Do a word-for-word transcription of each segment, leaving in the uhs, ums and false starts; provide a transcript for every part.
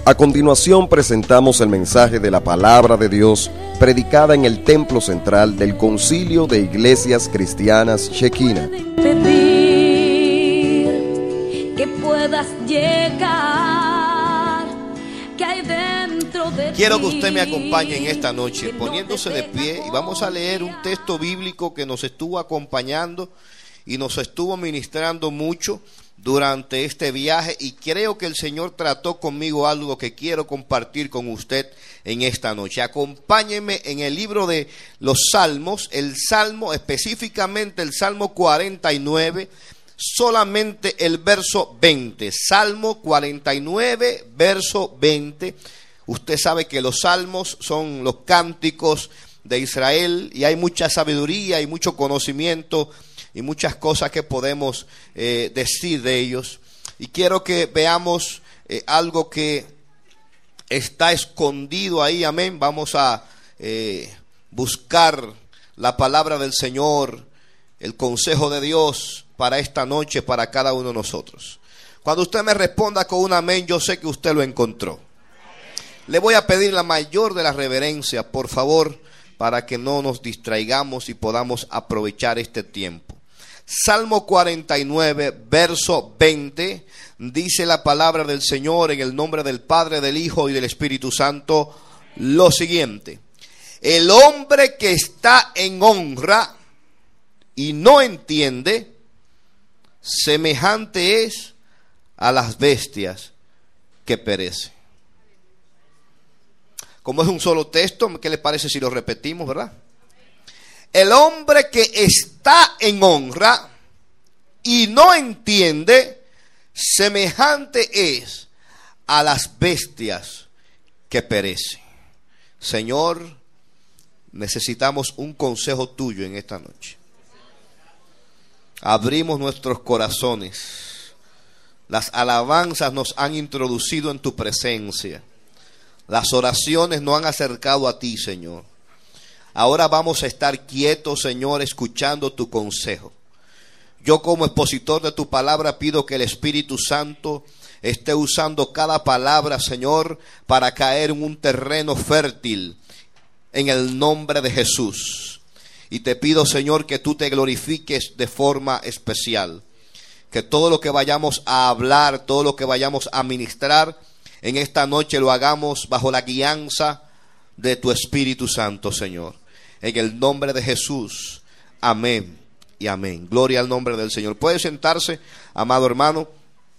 A continuación presentamos el mensaje de la Palabra de Dios predicada en el templo central del Concilio de Iglesias Cristianas Shekinah. Pedir que puedas llegar, que hay dentro de ti. Quiero que usted me acompañe en esta noche poniéndose de pie y vamos a leer un texto bíblico que nos estuvo acompañando y nos estuvo ministrando mucho durante este viaje, y creo que el Señor trató conmigo algo que quiero compartir con usted en esta noche. Acompáñeme en el libro de los Salmos, el Salmo, específicamente el Salmo cuarenta y nueve, solamente el verso veinte. Salmo cuarenta y nueve, verso veinte. Usted sabe que los salmos son los cánticos de Israel y hay mucha sabiduría y mucho conocimiento y muchas cosas que podemos eh, decir de ellos. Y quiero que veamos eh, algo que está escondido ahí, amén. Vamos a eh, buscar la palabra del Señor, el consejo de Dios para esta noche, para cada uno de nosotros. Cuando usted me responda con un amén, yo sé que usted lo encontró. Le voy a pedir la mayor de la reverencia, por favor, para que no nos distraigamos y podamos aprovechar este tiempo. Salmo cuarenta y nueve, verso veinte, dice la palabra del Señor en el nombre del Padre, del Hijo y del Espíritu Santo, lo siguiente: el hombre que está en honra y no entiende, semejante es a las bestias que perecen. Como es un solo texto, ¿qué le parece si lo repetimos, verdad? El hombre que está en honra y no entiende, semejante es a las bestias que perecen. Señor, necesitamos un consejo tuyo en esta noche. Abrimos nuestros corazones. Las alabanzas nos han introducido en tu presencia. Las oraciones nos han acercado a ti, Señor. Ahora vamos a estar quietos, Señor, escuchando tu consejo. Yo, como expositor de tu palabra, pido que el Espíritu Santo esté usando cada palabra, Señor, para caer en un terreno fértil en el nombre de Jesús. Y te pido, Señor, que tú te glorifiques de forma especial. Que todo lo que vayamos a hablar, todo lo que vayamos a ministrar en esta noche, lo hagamos bajo la guianza de tu Espíritu Santo, Señor. En el nombre de Jesús, amén y amén. Gloria al nombre del Señor. Puede sentarse, amado hermano.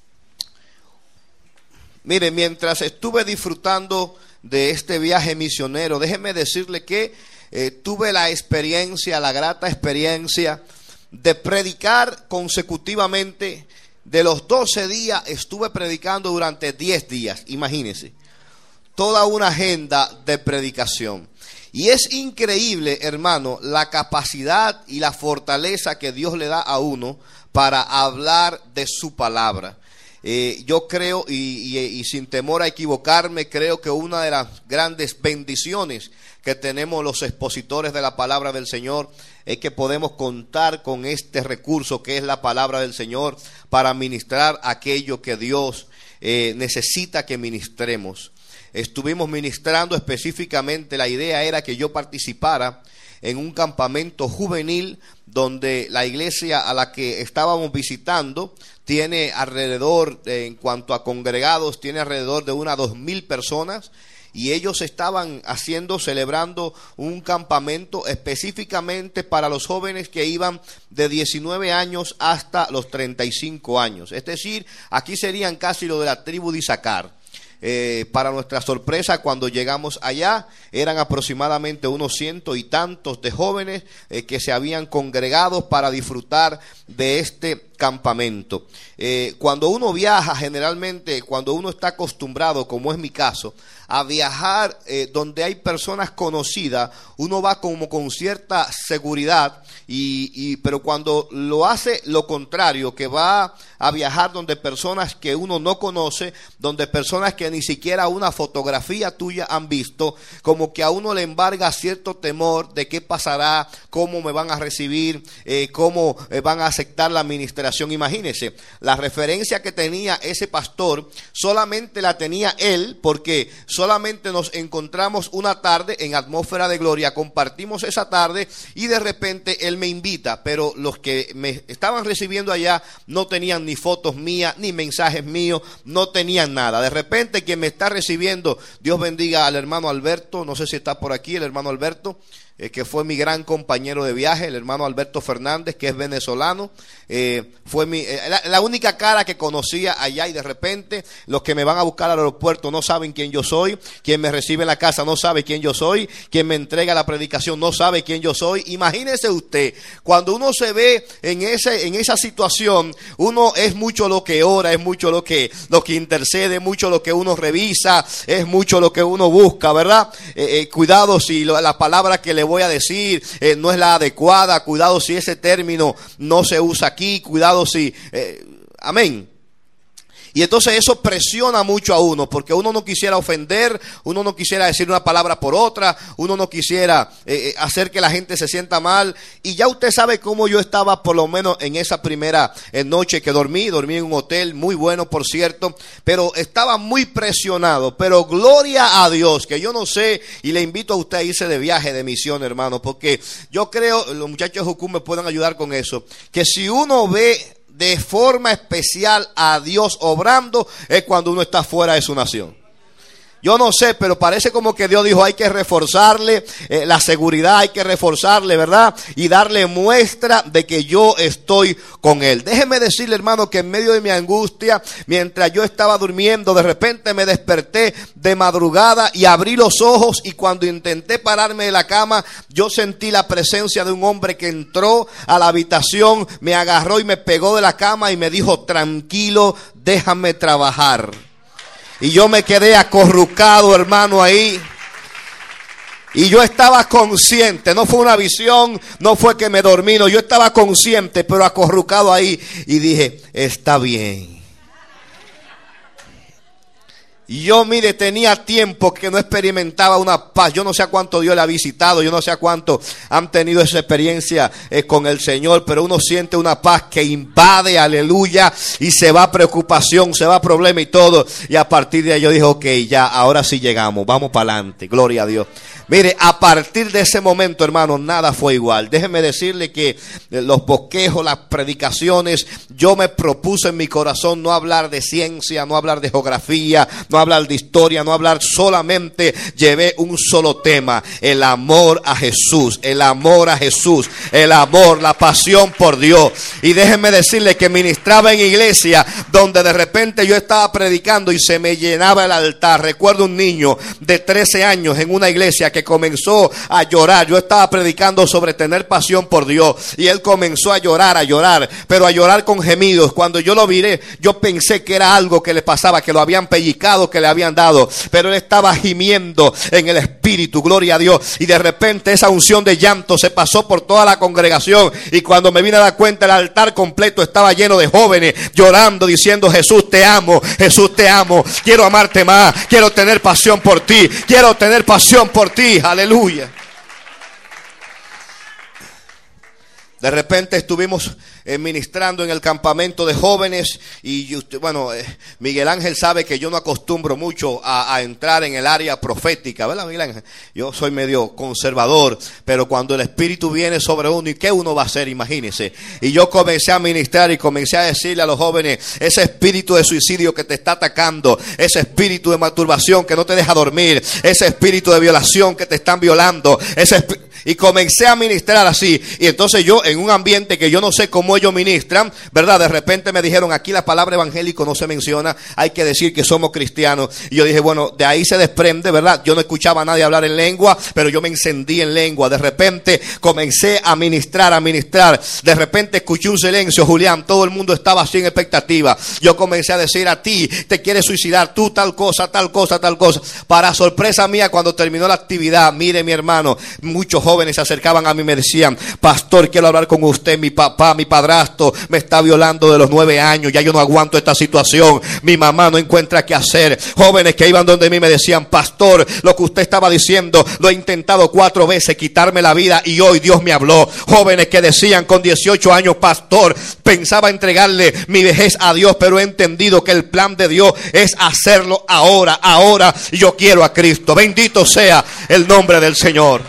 Mire, mientras estuve disfrutando de este viaje misionero, déjeme decirle que eh, tuve la experiencia, la grata experiencia de predicar consecutivamente. De los doce días estuve predicando durante diez días, imagínense. Toda una agenda de predicación. Y es increíble, hermano, la capacidad y la fortaleza que Dios le da a uno para hablar de su palabra. Eh, yo creo, y, y, y sin temor a equivocarme, creo que una de las grandes bendiciones que tenemos los expositores de la palabra del Señor es que podemos contar con este recurso que es la palabra del Señor para ministrar aquello que Dios eh, necesita que ministremos. Estuvimos ministrando específicamente, la idea era que yo participara en un campamento juvenil donde la iglesia a la que estábamos visitando tiene alrededor, en cuanto a congregados, tiene alrededor de unas dos mil personas. Y ellos estaban haciendo, celebrando un campamento específicamente para los jóvenes que iban de diecinueve años hasta los treinta y cinco años. Es decir, aquí serían casi lo de la tribu de Isaacar. Eh, para nuestra sorpresa, cuando llegamos allá, eran aproximadamente unos ciento y tantos de jóvenes eh, que se habían congregado para disfrutar de este campamento. Eh, cuando uno viaja, generalmente, cuando uno está acostumbrado, como es mi caso, a viajar eh, donde hay personas conocidas, uno va como con cierta seguridad, y, y pero cuando lo hace lo contrario, que va a viajar donde personas que uno no conoce, donde personas que ni siquiera una fotografía tuya han visto, como que a uno le embarga cierto temor de qué pasará, cómo me van a recibir, eh, cómo eh, van a aceptar la administración. Imagínense, la referencia que tenía ese pastor solamente la tenía él, porque solamente nos encontramos una tarde en atmósfera de gloria, compartimos esa tarde y de repente él me invita, pero los que me estaban recibiendo allá no tenían ni fotos mías, ni mensajes míos, no tenían nada. De repente quien me está recibiendo, Dios bendiga al hermano Alberto, no sé si está por aquí el hermano Alberto, Eh, que fue mi gran compañero de viaje, el hermano Alberto Fernández, que es venezolano, eh, fue mi, eh, la, la única cara que conocía allá, y de repente los que me van a buscar al aeropuerto no saben quién yo soy, quien me recibe en la casa no sabe quién yo soy, quien me entrega la predicación no sabe quién yo soy. Imagínese usted, cuando uno se ve en ese, en esa situación, uno es mucho lo que ora, es mucho lo que, lo que intercede, es mucho lo que uno revisa, es mucho lo que uno busca, ¿verdad? Eh, eh, cuidado si lo, la palabra que le voy a decir eh, no es la adecuada, cuidado si ese término no se usa aquí, cuidado si eh, amén. Y entonces eso presiona mucho a uno, porque uno no quisiera ofender, uno no quisiera decir una palabra por otra, uno no quisiera eh, hacer que la gente se sienta mal. Y ya usted sabe cómo yo estaba, por lo menos en esa primera eh, noche que dormí, dormí en un hotel muy bueno, por cierto, pero estaba muy presionado. Pero gloria a Dios, que yo no sé, y le invito a usted a irse de viaje, de misión, hermano, porque yo creo, los muchachos de Jucum me pueden ayudar con eso, que si uno ve de forma especial a Dios obrando, es cuando uno está fuera de su nación. Yo no sé, pero parece como que Dios dijo, hay que reforzarle eh, la seguridad, hay que reforzarle, ¿verdad? Y darle muestra de que yo estoy con él. Déjeme decirle, hermano, que en medio de mi angustia, mientras yo estaba durmiendo, de repente me desperté de madrugada y abrí los ojos, y cuando intenté pararme de la cama, yo sentí la presencia de un hombre que entró a la habitación, me agarró y me pegó de la cama y me dijo, tranquilo, déjame trabajar. Y yo me quedé acurrucado, hermano, ahí. Y yo estaba consciente, no fue una visión, no fue que me dormí, no, yo estaba consciente, pero acurrucado ahí. Y dije, está bien. Y yo, mire, tenía tiempo que no experimentaba una paz. Yo no sé a cuánto Dios le ha visitado, yo no sé a cuánto han tenido esa experiencia eh, con el Señor, pero uno siente una paz que invade, aleluya, y se va preocupación, se va problema y todo. Y a partir de ahí yo dije, ok, ya, ahora sí llegamos, vamos para adelante, gloria a Dios. Mire, a partir de ese momento, hermano, nada fue igual. Déjeme decirle que los bosquejos, las predicaciones, yo me propuse en mi corazón no hablar de ciencia, no hablar de geografía, no hablar de historia, no hablar, solamente llevé un solo tema: el amor a Jesús, el amor a Jesús, el amor, la pasión por Dios. Y déjeme decirle que ministraba en iglesia donde de repente yo estaba predicando y se me llenaba el altar. Recuerdo un niño de trece años en una iglesia que comenzó a llorar. Yo estaba predicando sobre tener pasión por Dios y él comenzó a llorar, a llorar, pero a llorar con gemidos. Cuando yo lo miré, yo pensé que era algo que le pasaba, que lo habían pellizcado, que le habían dado, pero él estaba gimiendo en el espíritu, gloria a Dios. Y de repente esa unción de llanto se pasó por toda la congregación, y cuando me vine a dar cuenta, el altar completo estaba lleno de jóvenes llorando, diciendo: Jesús, te amo, Jesús, te amo, quiero amarte más, quiero tener pasión por ti, quiero tener pasión por ti, aleluya. De repente estuvimos eh, ministrando en el campamento de jóvenes y usted, bueno, eh, Miguel Ángel sabe que yo no acostumbro mucho a, a entrar en el área profética, ¿verdad, Miguel Ángel? Yo soy medio conservador, pero cuando el Espíritu viene sobre uno, ¿y qué uno va a hacer? Imagínese. Y yo comencé a ministrar y comencé a decirle a los jóvenes: ese espíritu de suicidio que te está atacando, ese espíritu de masturbación que no te deja dormir, ese espíritu de violación que te están violando, ese espíritu... Y comencé a ministrar así. Y entonces yo, en un ambiente que yo no sé cómo ellos ministran, ¿verdad? De repente me dijeron, aquí la palabra evangélico no se menciona, hay que decir que somos cristianos. Y yo dije, bueno, de ahí se desprende, ¿verdad? Yo no escuchaba a nadie hablar en lengua, pero yo me encendí en lengua. De repente comencé a ministrar, a ministrar. De repente escuché un silencio, Julián, todo el mundo estaba así en expectativa. Yo comencé a decir, a ti, te quieres suicidar, tú tal cosa, tal cosa, tal cosa. Para sorpresa mía, cuando terminó la actividad, mire mi hermano, muchos jóvenes se acercaban a mí y me decían, pastor, quiero hablar con usted, mi papá, mi padrastro me está violando de los nueve años, ya yo no aguanto esta situación, mi mamá no encuentra qué hacer. Jóvenes que iban donde mí me decían, pastor, lo que usted estaba diciendo, lo he intentado cuatro veces, quitarme la vida y hoy Dios me habló. Jóvenes que decían con dieciocho años, pastor, pensaba entregarle mi vejez a Dios, pero he entendido que el plan de Dios es hacerlo ahora, ahora, y yo quiero a Cristo. Bendito sea el nombre del Señor.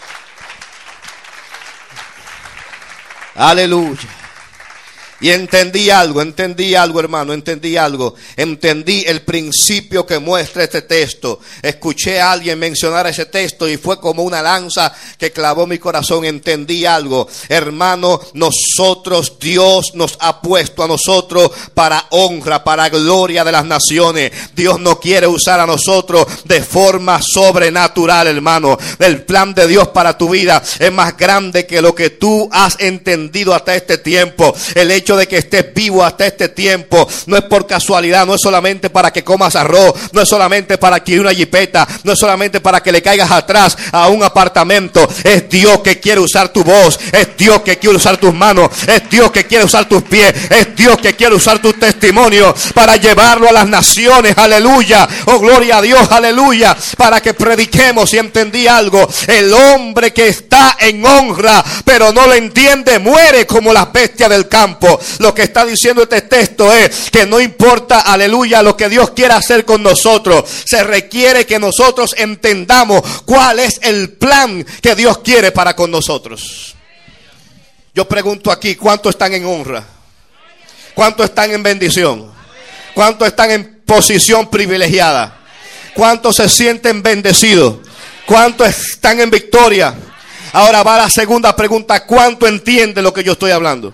Aleluya. Y entendí algo, entendí algo, hermano, entendí algo. Entendí el principio que muestra este texto. Escuché a alguien mencionar ese texto y fue como una lanza que clavó mi corazón. Entendí algo. Hermano, nosotros, Dios nos ha puesto a nosotros para honra, para gloria de las naciones. Dios no quiere usar a nosotros de forma sobrenatural, hermano. El plan de Dios para tu vida es más grande que lo que tú has entendido hasta este tiempo. El hecho de que estés vivo hasta este tiempo no es por casualidad, no es solamente para que comas arroz, no es solamente para adquirir una jipeta, no es solamente para que le caigas atrás a un apartamento. Es Dios que quiere usar tu voz, es Dios que quiere usar tus manos, es Dios que quiere usar tus pies, es Dios que quiere usar tu testimonio para llevarlo a las naciones. Aleluya, oh gloria a Dios, aleluya, para que prediquemos. Y entendí algo, el hombre que está en honra pero no lo entiende, muere como las bestias del campo. Lo que está diciendo este texto es que no importa, aleluya, lo que Dios quiera hacer con nosotros, se requiere que nosotros entendamos cuál es el plan que Dios quiere para con nosotros. Yo pregunto aquí, ¿cuántos están en honra? ¿Cuántos están en bendición? ¿Cuántos están en posición privilegiada? ¿Cuántos se sienten bendecidos? ¿Cuántos están en victoria? Ahora va la segunda pregunta, ¿cuánto entiende lo que yo estoy hablando?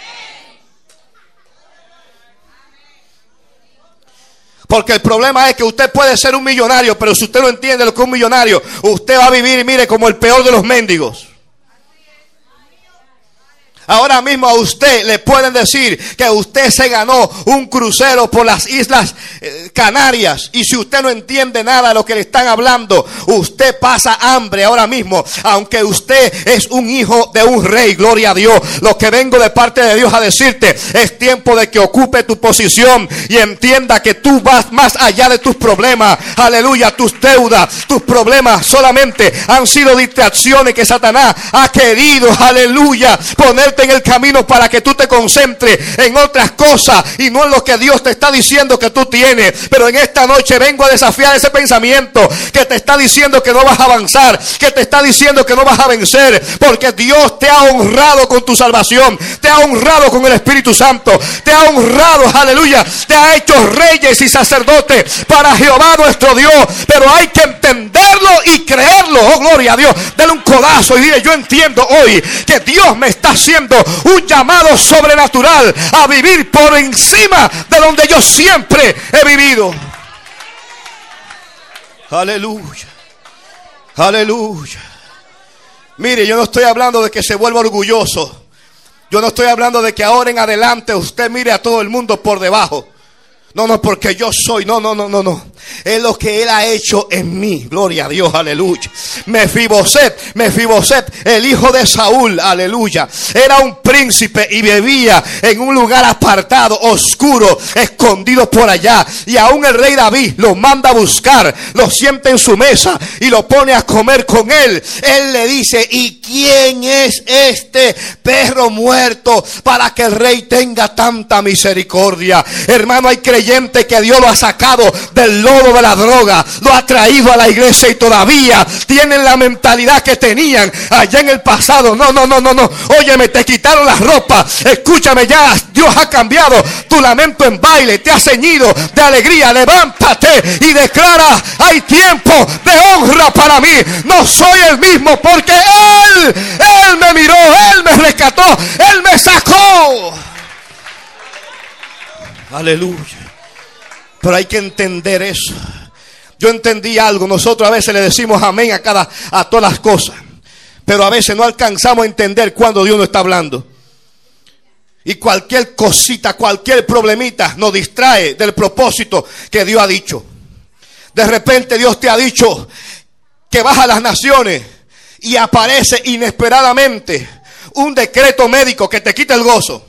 Porque el problema es que usted puede ser un millonario, pero si usted no entiende lo que es un millonario, usted va a vivir, mire, como el peor de los mendigos. Ahora mismo a usted le pueden decir que usted se ganó un crucero por las Islas Canarias, y si usted no entiende nada de lo que le están hablando, usted pasa hambre ahora mismo, aunque usted es un hijo de un rey. Gloria a Dios. Lo que vengo de parte de Dios a decirte, es tiempo de que ocupe tu posición y entienda que tú vas más allá de tus problemas. Aleluya, tus deudas, tus problemas solamente han sido distracciones que Satanás ha querido, aleluya, ponerte en el camino para que tú te concentres en otras cosas y no en lo que Dios te está diciendo que tú tienes. Pero en esta noche vengo a desafiar ese pensamiento que te está diciendo que no vas a avanzar, que te está diciendo que no vas a vencer, porque Dios te ha honrado con tu salvación, te ha honrado con el Espíritu Santo, te ha honrado, aleluya, te ha hecho reyes y sacerdotes para Jehová nuestro Dios. Pero hay que entenderlo y creerlo. Oh gloria a Dios. Dale un codazo y dile, yo entiendo hoy que Dios me está haciendo un llamado sobrenatural a vivir por encima de donde yo siempre he vivido. Aleluya, aleluya. Mire, yo no estoy hablando de que se vuelva orgulloso. Yo no estoy hablando de que ahora en adelante usted mire a todo el mundo por debajo. No, no, porque yo soy, no, no, no, no, no. Es lo que Él ha hecho en mí. Gloria a Dios, aleluya. Mefiboset, Mefiboset, el hijo de Saúl, aleluya, era un príncipe y vivía en un lugar apartado, oscuro, escondido por allá. Y aún el rey David lo manda a buscar, lo sienta en su mesa y lo pone a comer con él. Él le dice, ¿y quién es este perro muerto para que el rey tenga tanta misericordia? Hermano, hay creyentes creyente que Dios lo ha sacado del lodo de la droga, lo ha traído a la iglesia y todavía tienen la mentalidad que tenían allá en el pasado. No, no, no, no, no. Óyeme, te quitaron la ropa. Escúchame, ya Dios ha cambiado tu lamento en baile, te ha ceñido de alegría. Levántate y declara: hay tiempo de honra para mí. No soy el mismo porque Él, Él me miró, Él me rescató, Él me sacó. Aleluya. Pero hay que entender eso. Yo entendí algo. Nosotros a veces le decimos amén a cada, a todas las cosas, pero a veces no alcanzamos a entender cuando Dios nos está hablando. Y cualquier cosita, cualquier problemita nos distrae del propósito que Dios ha dicho. De repente Dios te ha dicho que vas a las naciones y aparece inesperadamente un decreto médico que te quita el gozo.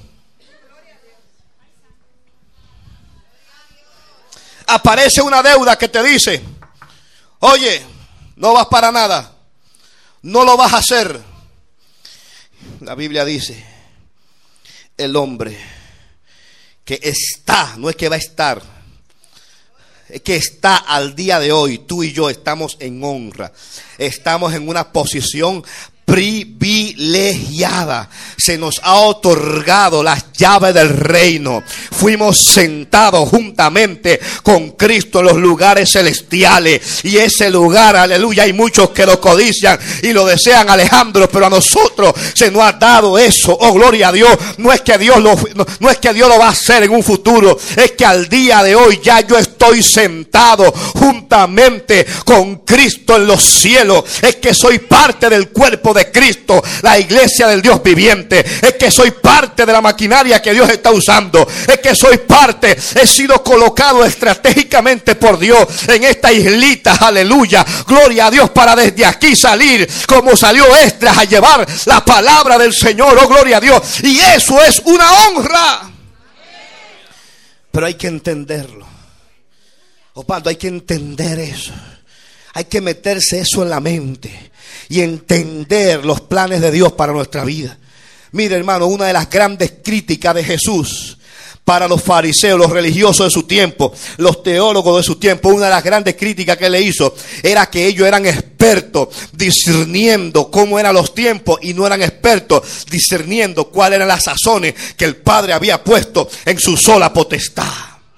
Aparece una deuda que te dice: oye, no vas para nada, no lo vas a hacer. La Biblia dice: el hombre que está, no es que va a estar, es que está al día de hoy. Tú y yo estamos en honra, estamos en una posición privilegiada. Se nos ha otorgado las llaves del reino. Fuimos sentados juntamente con Cristo en los lugares celestiales. Y ese lugar, aleluya, hay muchos que lo codician y lo desean, Alejandro, pero a nosotros se nos ha dado eso. Oh, gloria a Dios. No es que Dios lo, no, no es que Dios lo va a hacer en un futuro. Es que al día de hoy ya yo estoy sentado juntamente con Cristo en los cielos. Es que soy parte del cuerpo de Cristo, la iglesia del Dios viviente. Es que soy parte de la maquinaria que Dios está usando. Es que soy parte, he sido colocado estratégicamente por Dios en esta islita, aleluya, gloria a Dios, para desde aquí salir como salió Esdras a llevar la palabra del Señor. Oh, gloria a Dios. Y eso es una honra. Pero hay que entenderlo. Osvaldo, hay que entender eso. Hay que meterse eso en la mente y entender los planes de Dios para nuestra vida. Mire, hermano, una de las grandes críticas de Jesús para los fariseos, los religiosos de su tiempo, los teólogos de su tiempo, una de las grandes críticas que le hizo era que ellos eran expertos discerniendo cómo eran los tiempos y no eran expertos discerniendo cuáles eran las sazones que el Padre había puesto en su sola potestad.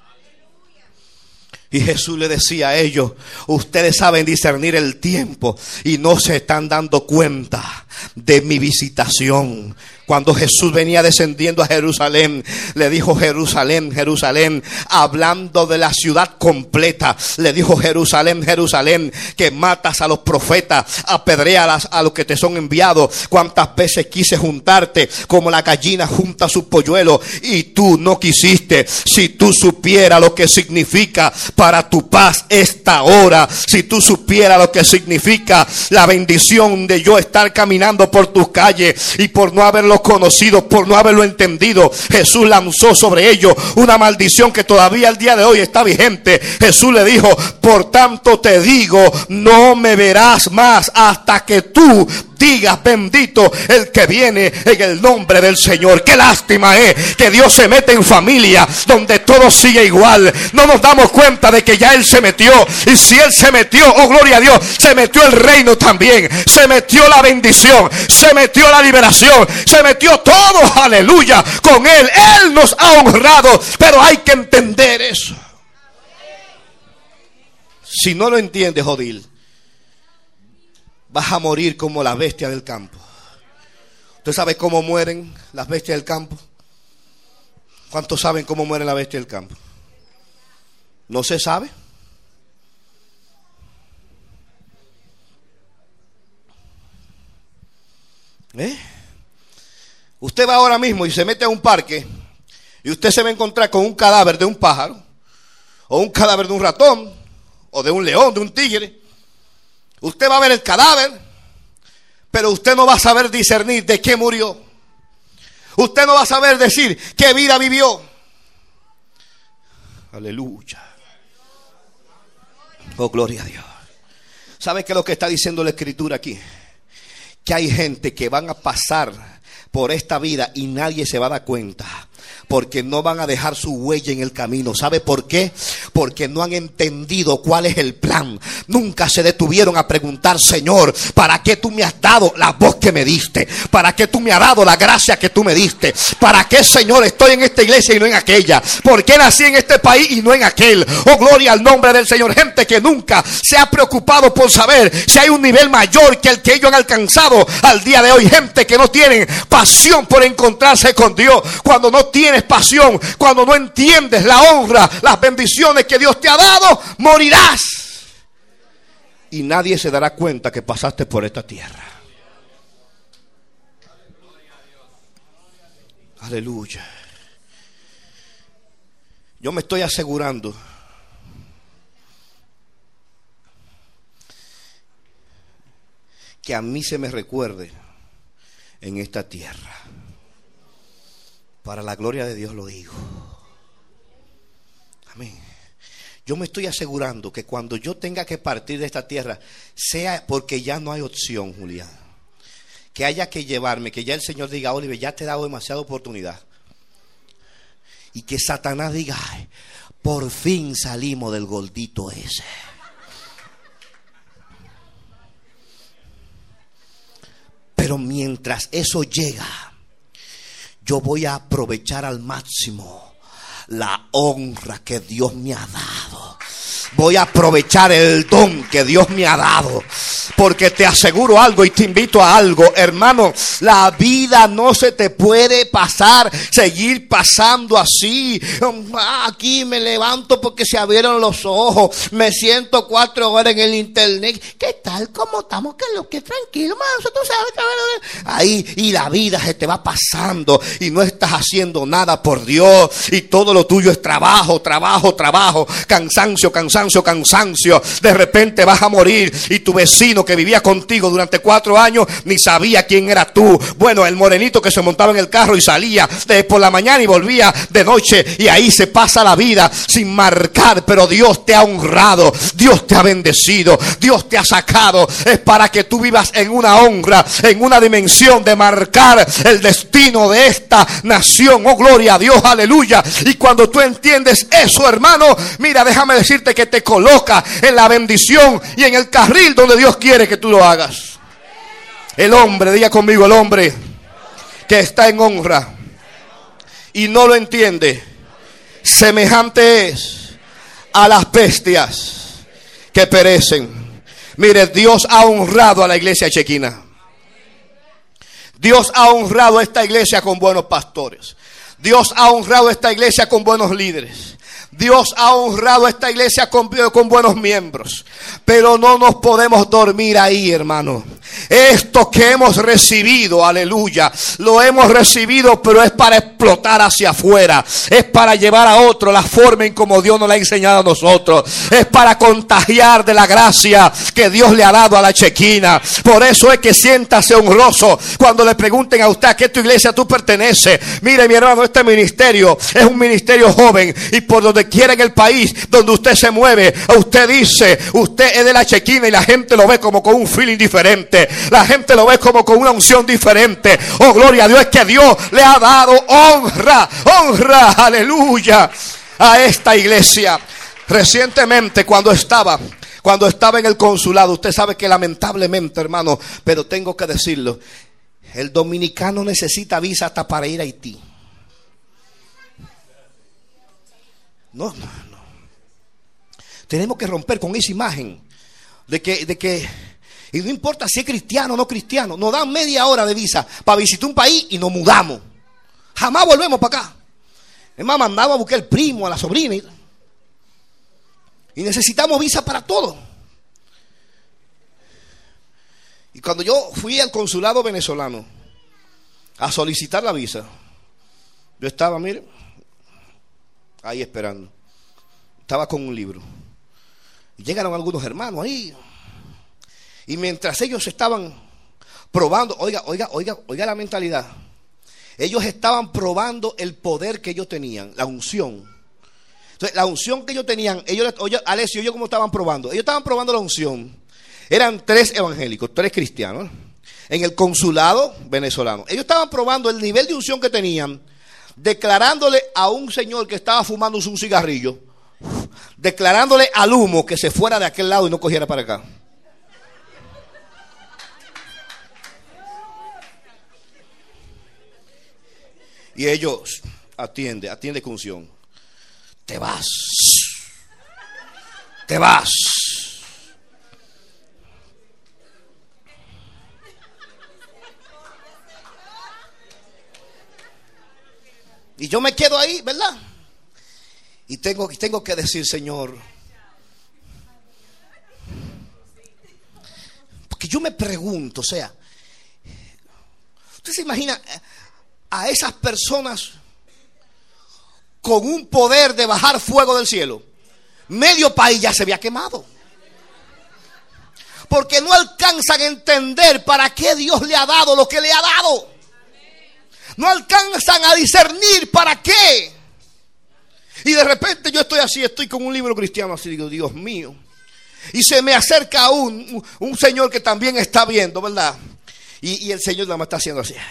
Y Jesús le decía a ellos: ustedes saben discernir el tiempo y no se están dando cuenta de mi visitación. Cuando Jesús venía descendiendo a Jerusalén, le dijo: Jerusalén, Jerusalén, hablando de la ciudad completa, le dijo: Jerusalén, Jerusalén, que matas a los profetas, apedreas a los que te son enviados. Cuántas veces quise juntarte como la gallina junta su polluelo y tú no quisiste. Si tú supieras lo que significa para tu paz esta hora, si tú supieras lo que significa la bendición de yo estar caminando por tus calles y por no haberlo conocido, por no haberlo entendido, Jesús lanzó sobre ellos una maldición que todavía al día de hoy está vigente. Jesús le dijo: por tanto te digo, no me verás más hasta que tú digas: bendito el que viene en el nombre del Señor. Qué lástima es que Dios se mete en familia donde todo sigue igual. No nos damos cuenta de que ya Él se metió, y si Él se metió, oh gloria a Dios, se metió el reino también, se metió la bendición, se metió la liberación, se metió todo, aleluya, con Él. Él nos ha honrado, pero hay que entender eso. Si no lo entiendes, Odil, vas a morir como la bestia del campo. ¿Usted sabe cómo mueren las bestias del campo? ¿Cuántos saben cómo muere la bestia del campo? ¿No se sabe? ¿Eh? Usted va ahora mismo y se mete a un parque y usted se va a encontrar con un cadáver de un pájaro, o un cadáver de un ratón, o de un león, de un tigre. Usted va a ver el cadáver, pero usted no va a saber discernir de qué murió. Usted no va a saber decir qué vida vivió. Aleluya. Oh, gloria a Dios. ¿Sabe qué es lo que está diciendo la Escritura aquí? Que hay gente que van a pasar por esta vida y nadie se va a dar cuenta, porque no van a dejar su huella en el camino. ¿Sabe por qué? Porque no han entendido cuál es el plan. Nunca se detuvieron a preguntar: Señor, ¿para qué tú me has dado la voz que me diste? ¿Para qué tú me has dado la gracia que tú me diste? ¿Para qué, Señor, estoy en esta iglesia y no en aquella? ¿Por qué nací en este país y no en aquel? Oh, gloria al nombre del Señor. Gente que nunca se ha preocupado por saber si hay un nivel mayor que el que ellos han alcanzado al día de hoy. Gente que no tienen pasión por encontrarse con Dios. Cuando no tienes pasión, cuando no entiendes la honra, las bendiciones que Dios te ha dado, morirás. Y nadie se dará cuenta que pasaste por esta tierra. Aleluya. Yo me estoy asegurando que a mí se me recuerde en esta tierra. Para la gloria de Dios lo digo. Amén. Yo me estoy asegurando que cuando yo tenga que partir de esta tierra, sea porque ya no hay opción, Julián, que haya que llevarme, que ya el Señor diga: Oliver, ya te he dado demasiada oportunidad. Y que Satanás diga: ay, por fin salimos del gordito ese. Pero mientras eso llega, yo voy a aprovechar al máximo la honra que Dios me ha dado. Voy a aprovechar el don que Dios me ha dado. Porque te aseguro algo y te invito a algo, hermano. La vida no se te puede pasar, seguir pasando así. Aquí me levanto porque se abrieron los ojos. Me siento cuatro horas en el internet. ¿Qué tal? ¿Cómo estamos? ¿Qué es lo que? Tranquilo, man. Tú sabes. Ahí, y la vida se te va pasando. Y no estás haciendo nada por Dios. Y todo lo tuyo es trabajo, trabajo, trabajo. Cansancio, cansancio, cansancio. De repente vas a morir y tu vecino que vivía contigo durante cuatro años ni sabía quién era tú. Bueno, el morenito que se montaba en el carro y salía de por la mañana y volvía de noche, y ahí se pasa la vida sin marcar. Pero Dios te ha honrado, Dios te ha bendecido, Dios te ha sacado. Es para que tú vivas en una honra, en una dimensión de marcar el destino de esta nación. Oh, gloria a Dios, aleluya. Y cuando tú entiendes eso, hermano, mira, déjame decirte que te coloca en la bendición y en el carril donde Dios quiere que tú lo hagas. El hombre, diga conmigo, el hombre que está en honra y no lo entiende, semejante es a las bestias que perecen. Mire, Dios ha honrado a la iglesia chequina. Dios ha honrado a esta iglesia con buenos pastores. Dios ha honrado a esta iglesia con buenos líderes. Dios ha honrado a esta iglesia con, con buenos miembros. Pero no nos podemos dormir ahí, hermano. Esto que hemos recibido, aleluya, lo hemos recibido, pero es para explotar hacia afuera. Es para llevar a otro la forma en como Dios nos la ha enseñado a nosotros. Es para contagiar de la gracia que Dios le ha dado a la chequina. Por eso es que siéntase honroso cuando le pregunten a usted a qué tu iglesia tú perteneces. Mire, mi hermano, este ministerio es un ministerio joven, y por donde quiera en el país donde usted se mueve, usted dice, usted es de la chequina, y la gente lo ve como con un feeling diferente. La gente lo ve como con una unción diferente. Oh, gloria a Dios, es que Dios le ha dado honra, honra, aleluya, a esta iglesia. Recientemente cuando estaba Cuando estaba en el consulado, usted sabe que lamentablemente, hermano, pero tengo que decirlo, el dominicano necesita visa hasta para ir a Haití. No, no, no. Tenemos que romper con esa imagen de que, de que, y no importa si es cristiano o no cristiano, nos dan media hora de visa para visitar un país y nos mudamos. Jamás volvemos para acá. Es más, mandamos a buscar el primo, a la sobrina. Y necesitamos visa para todo. Y cuando yo fui al consulado venezolano a solicitar la visa, yo estaba, mire, ahí esperando. Estaba con un libro. Y llegaron algunos hermanos ahí. Y mientras ellos estaban probando, oiga, oiga, oiga, oiga la mentalidad. Ellos estaban probando el poder que ellos tenían, la unción. Entonces, la unción que ellos tenían, ellos, oye, Alessio, ellos cómo estaban probando. Ellos estaban probando la unción. Eran tres evangélicos, tres cristianos, en el consulado venezolano. Ellos estaban probando el nivel de unción que tenían declarándole a un señor que estaba fumándose un cigarrillo, declarándole al humo que se fuera de aquel lado y no cogiera para acá. Y ellos, atiende, atiende con unción. Te vas. Te vas. Y yo me quedo ahí, ¿verdad? Y tengo, tengo que decir, Señor, porque yo me pregunto, o sea, ¿usted se imagina a esas personas con un poder de bajar fuego del cielo? Medio país ya se había quemado, porque no alcanzan a entender para qué Dios le ha dado lo que le ha dado. No alcanzan a discernir para qué. Y de repente yo estoy así, estoy con un libro cristiano así, digo, Dios mío. Y se me acerca un, un señor que también está viendo, ¿verdad? Y, y el Señor nada más está haciendo así.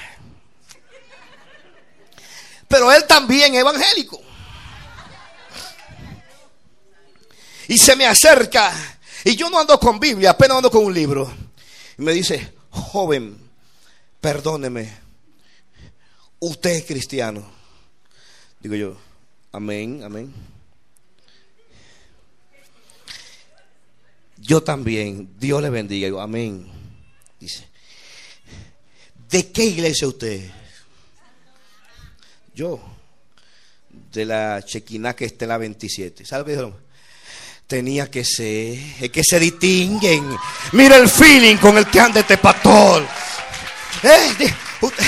Pero él también es evangélico. Y se me acerca. Y yo no ando con Biblia, apenas ando con un libro. Y me dice, joven, perdóneme, usted es cristiano. Digo yo, amén, amén. Yo también, Dios le bendiga. Digo, amén. Dice, ¿de qué iglesia usted? Yo, de la Chequiná que está en la veintisiete. ¿Sabe lo que dijeron? Tenía que ser, es que se distinguen. Mira el feeling con el que anda este pastor. ¿Eh? De, usted,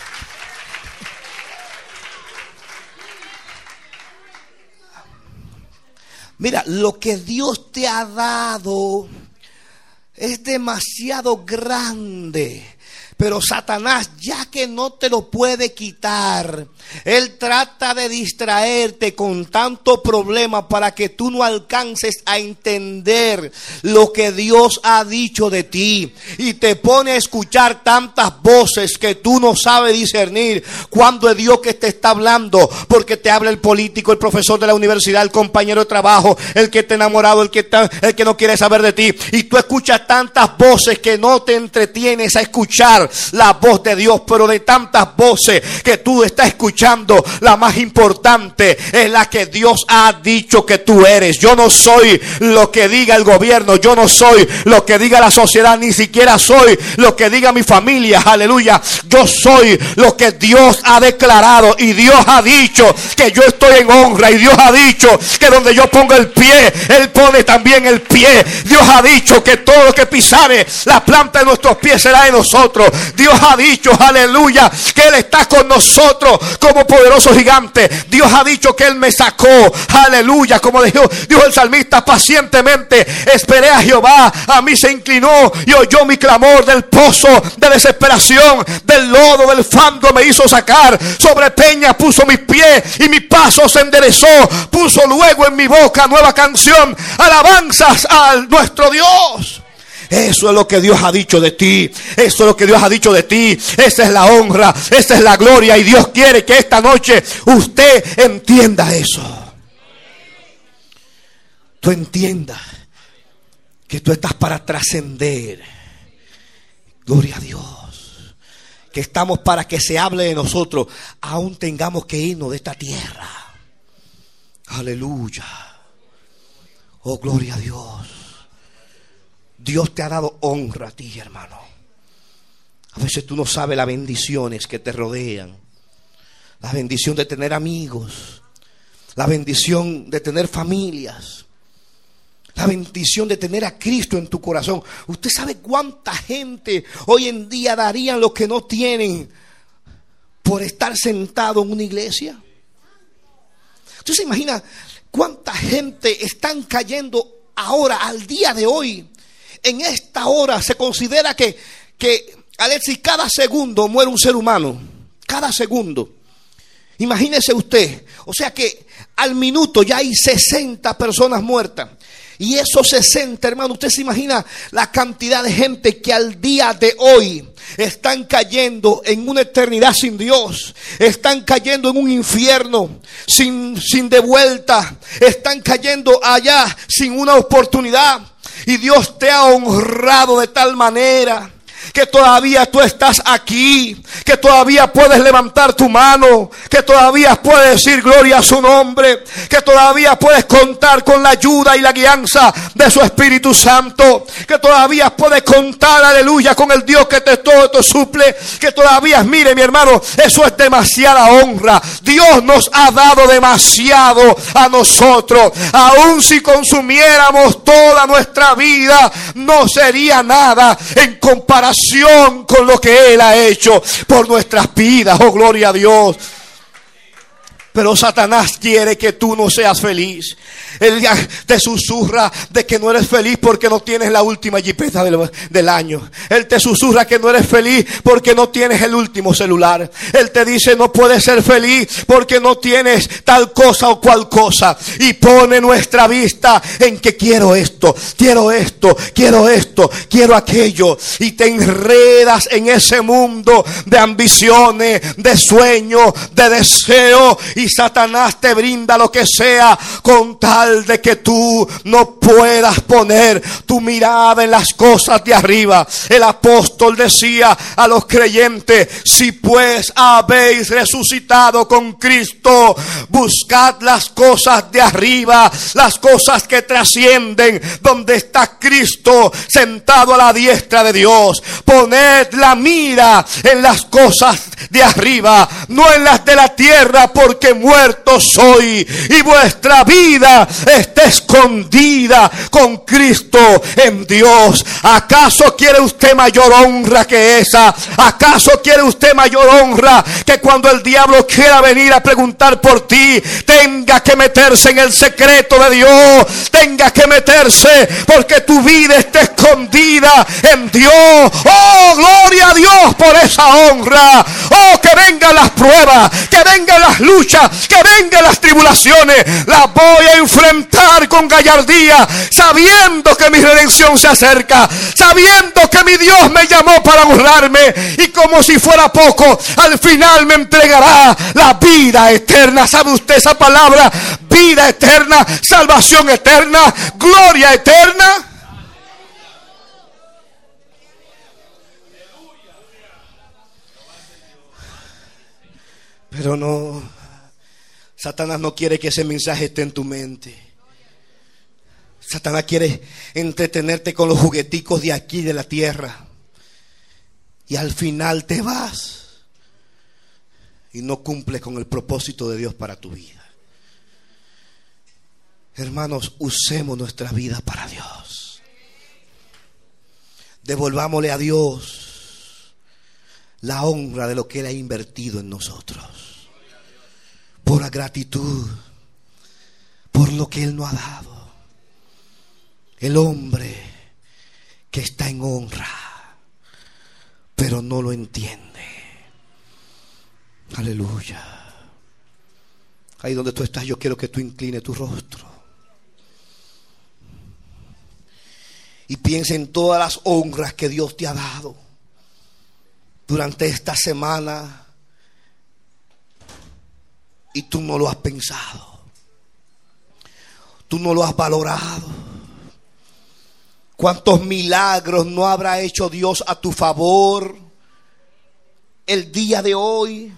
mira, lo que Dios te ha dado es demasiado grande. Pero Satanás, ya que no te lo puede quitar, él trata de distraerte con tanto problema para que tú no alcances a entender lo que Dios ha dicho de ti. Y te pone a escuchar tantas voces que tú no sabes discernir cuándo es Dios que te está hablando. Porque te habla el político, el profesor de la universidad, el compañero de trabajo, el que te ha enamorado, el que, está, el que no quiere saber de ti. Y tú escuchas tantas voces que no te entretienes a escuchar la voz de Dios. Pero de tantas voces que tú estás escuchando, la más importante es la que Dios ha dicho que tú eres. Yo no soy lo que diga el gobierno, yo no soy lo que diga la sociedad, ni siquiera soy lo que diga mi familia, aleluya. Yo soy lo que Dios ha declarado, y Dios ha dicho que yo estoy en honra, y Dios ha dicho que donde yo pongo el pie, Él pone también el pie. Dios ha dicho que todo lo que pisare la planta de nuestros pies será de nosotros. Dios ha dicho, aleluya, que Él está con nosotros como poderoso gigante. Dios ha dicho que Él me sacó, aleluya, como dijo, dijo el salmista, pacientemente esperé a Jehová, a mí se inclinó y oyó mi clamor. Del pozo de desesperación, del lodo, del fango me hizo sacar. Sobre peña puso mis pies y mi paso se enderezó. Puso luego en mi boca nueva canción, alabanzas a nuestro Dios. Eso es lo que Dios ha dicho de ti. Eso es lo que Dios ha dicho de ti. Esa es la honra, esa es la gloria. Y Dios quiere que esta noche usted entienda eso. Tú entiendas que tú estás para trascender. Gloria a Dios. Que estamos para que se hable de nosotros, aún tengamos que irnos de esta tierra. Aleluya. Oh, gloria a Dios. Dios te ha dado honra a ti, hermano. A veces tú no sabes las bendiciones que te rodean. La bendición de tener amigos. La bendición de tener familias. La bendición de tener a Cristo en tu corazón. Usted sabe cuánta gente hoy en día darían lo que no tienen por estar sentado en una iglesia. Usted se imagina cuánta gente están cayendo ahora, al día de hoy. En esta hora se considera que, que Alexis, cada segundo muere un ser humano. Cada segundo. Imagínese usted. O sea que al minuto ya hay sesenta personas muertas. Y esos sesenta, hermano, usted se imagina la cantidad de gente que al día de hoy están cayendo en una eternidad sin Dios, están cayendo en un infierno sin, sin de vuelta, están cayendo allá sin una oportunidad. Y Dios te ha honrado de tal manera que todavía tú estás aquí, que todavía puedes levantar tu mano, que todavía puedes decir gloria a su nombre, que todavía puedes contar con la ayuda y la guianza de su Espíritu Santo, que todavía puedes contar, aleluya, con el Dios que te todo te suple, que todavía, mire mi hermano, eso es demasiada honra. Dios nos ha dado demasiado a nosotros. Aun si consumiéramos toda nuestra vida, no sería nada en comparación con lo que Él ha hecho por nuestras vidas. Oh, gloria a Dios. Pero Satanás quiere que tú no seas feliz. Él te susurra de que no eres feliz porque no tienes la última jipeta del, del año. Él te susurra que no eres feliz porque no tienes el último celular. Él te dice no puedes ser feliz porque no tienes tal cosa o cual cosa. Y pone nuestra vista en que quiero esto, quiero esto, quiero esto, quiero aquello. Y te enredas en ese mundo de ambiciones, de sueños, de deseo. Y Satanás te brinda lo que sea con tal de que tú no puedas poner tu mirada en las cosas de arriba. El apóstol decía a los creyentes: si pues habéis resucitado con Cristo, buscad las cosas de arriba, las cosas que trascienden, donde está Cristo sentado a la diestra de Dios. Poned la mira en las cosas de arriba, no en las de la tierra, porque muerto soy y vuestra vida está escondida con Cristo en Dios. ¿Acaso quiere usted mayor honra que esa? ¿Acaso quiere usted mayor honra que cuando el diablo quiera venir a preguntar por ti, tenga que meterse en el secreto de Dios, tenga que meterse porque tu vida está escondida en Dios? Oh, gloria a Dios por esa honra. Oh, que vengan las pruebas, que vengan las luchas, que vengan las tribulaciones, las voy a enfrentar con gallardía, sabiendo que mi redención se acerca, sabiendo que mi Dios me llamó para honrarme, y como si fuera poco, al final me entregará la vida eterna. ¿Sabe usted esa palabra? Vida eterna, salvación eterna, gloria eterna. Pero no, Satanás no quiere que ese mensaje esté en tu mente. Satanás quiere entretenerte con los jugueticos de aquí, de la tierra. Y al final te vas y no cumples con el propósito de Dios para tu vida. Hermanos, usemos nuestra vida para Dios. Devolvámosle a Dios la honra de lo que Él ha invertido en nosotros. Por la gratitud, por lo que Él nos ha dado. El hombre que está en honra, pero no lo entiende. Aleluya. Ahí donde tú estás, yo quiero que tú inclines tu rostro y piensa en todas las honras que Dios te ha dado durante esta semana, y tú no lo has pensado, tú no lo has valorado. ¿Cuántos milagros no habrá hecho Dios a tu favor el día de hoy?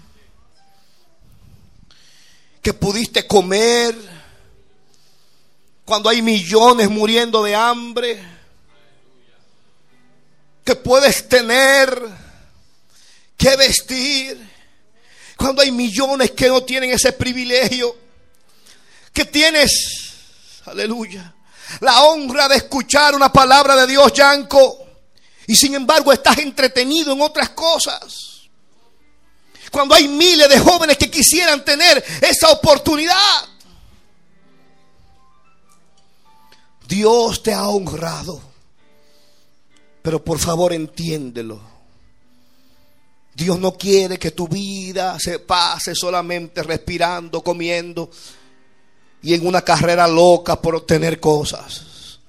Que pudiste comer cuando hay millones muriendo de hambre. Que puedes tener que vestir cuando hay millones que no tienen ese privilegio. Que tienes, aleluya, la honra de escuchar una palabra de Dios, Yanko, y sin embargo estás entretenido en otras cosas. Cuando hay miles de jóvenes que quisieran tener esa oportunidad. Dios te ha honrado, pero por favor entiéndelo. Dios no quiere que tu vida se pase solamente respirando, comiendo y en una carrera loca por obtener cosas.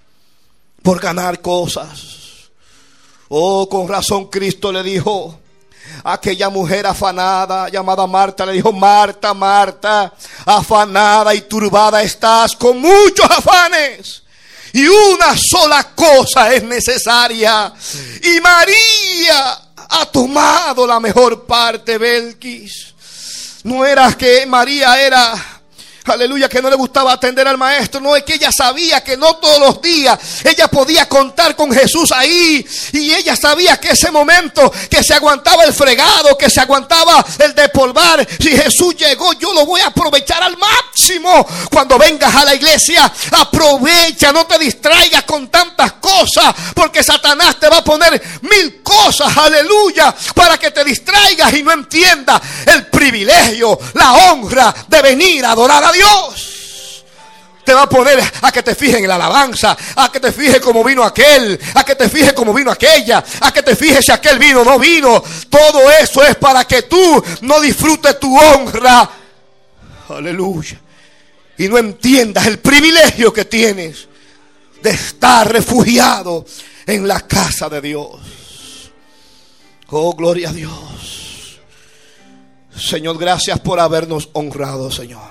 por ganar cosas. Oh, con razón Cristo le dijo a aquella mujer afanada llamada Marta, le dijo: Marta, Marta, afanada y turbada estás con muchos afanes, y una sola cosa es necesaria, y María ha tomado la mejor parte. Belkis, no era que María era, aleluya, que no le gustaba atender al maestro. No, es que ella sabía que no todos los días ella podía contar con Jesús ahí. Y ella sabía que ese momento que se aguantaba el fregado, que se aguantaba el despolvar, si Jesús llegó, yo lo voy a aprovechar al máximo. Cuando vengas a la iglesia, aprovecha, no te distraigas con tantas cosas, porque Satanás te va a poner mil cosas, aleluya, para que te distraigas y no entiendas el privilegio, la honra de venir a adorar a Dios. Te va a poner a que te fijes en la alabanza, a que te fijes cómo vino aquel, a que te fijes cómo vino aquella, a que te fijes si aquel vino o no vino. Todo eso es para que tú no disfrutes tu honra, aleluya, y no entiendas el privilegio que tienes de estar refugiado en la casa de Dios. Oh, gloria a Dios. Señor, gracias por habernos honrado, Señor.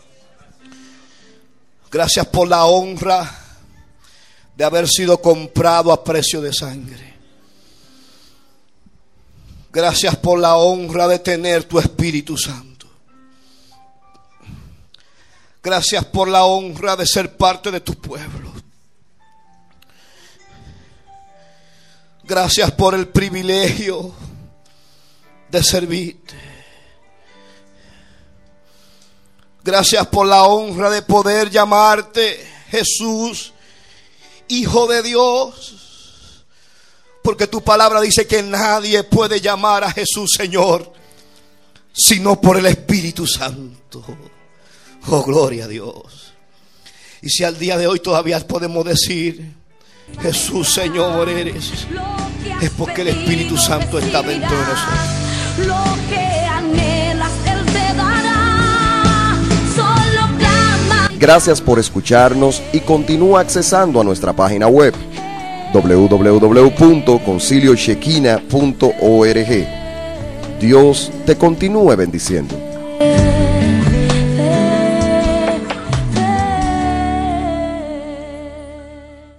Gracias por la honra de haber sido comprado a precio de sangre. Gracias por la honra de tener tu Espíritu Santo. Gracias por la honra de ser parte de tu pueblo. Gracias por el privilegio de servirte. Gracias por la honra de poder llamarte Jesús, Hijo de Dios. Porque tu palabra dice que nadie puede llamar a Jesús Señor sino por el Espíritu Santo. Oh, gloria a Dios. Y si al día de hoy todavía podemos decir Jesús Señor eres, es porque el Espíritu Santo está dentro de nosotros. Lo que anhelas Él te dará. Solo clama. Gracias por escucharnos y continúa accesando a nuestra página web doble u doble u doble u punto concilio shekinah punto org. Dios te continúe bendiciendo.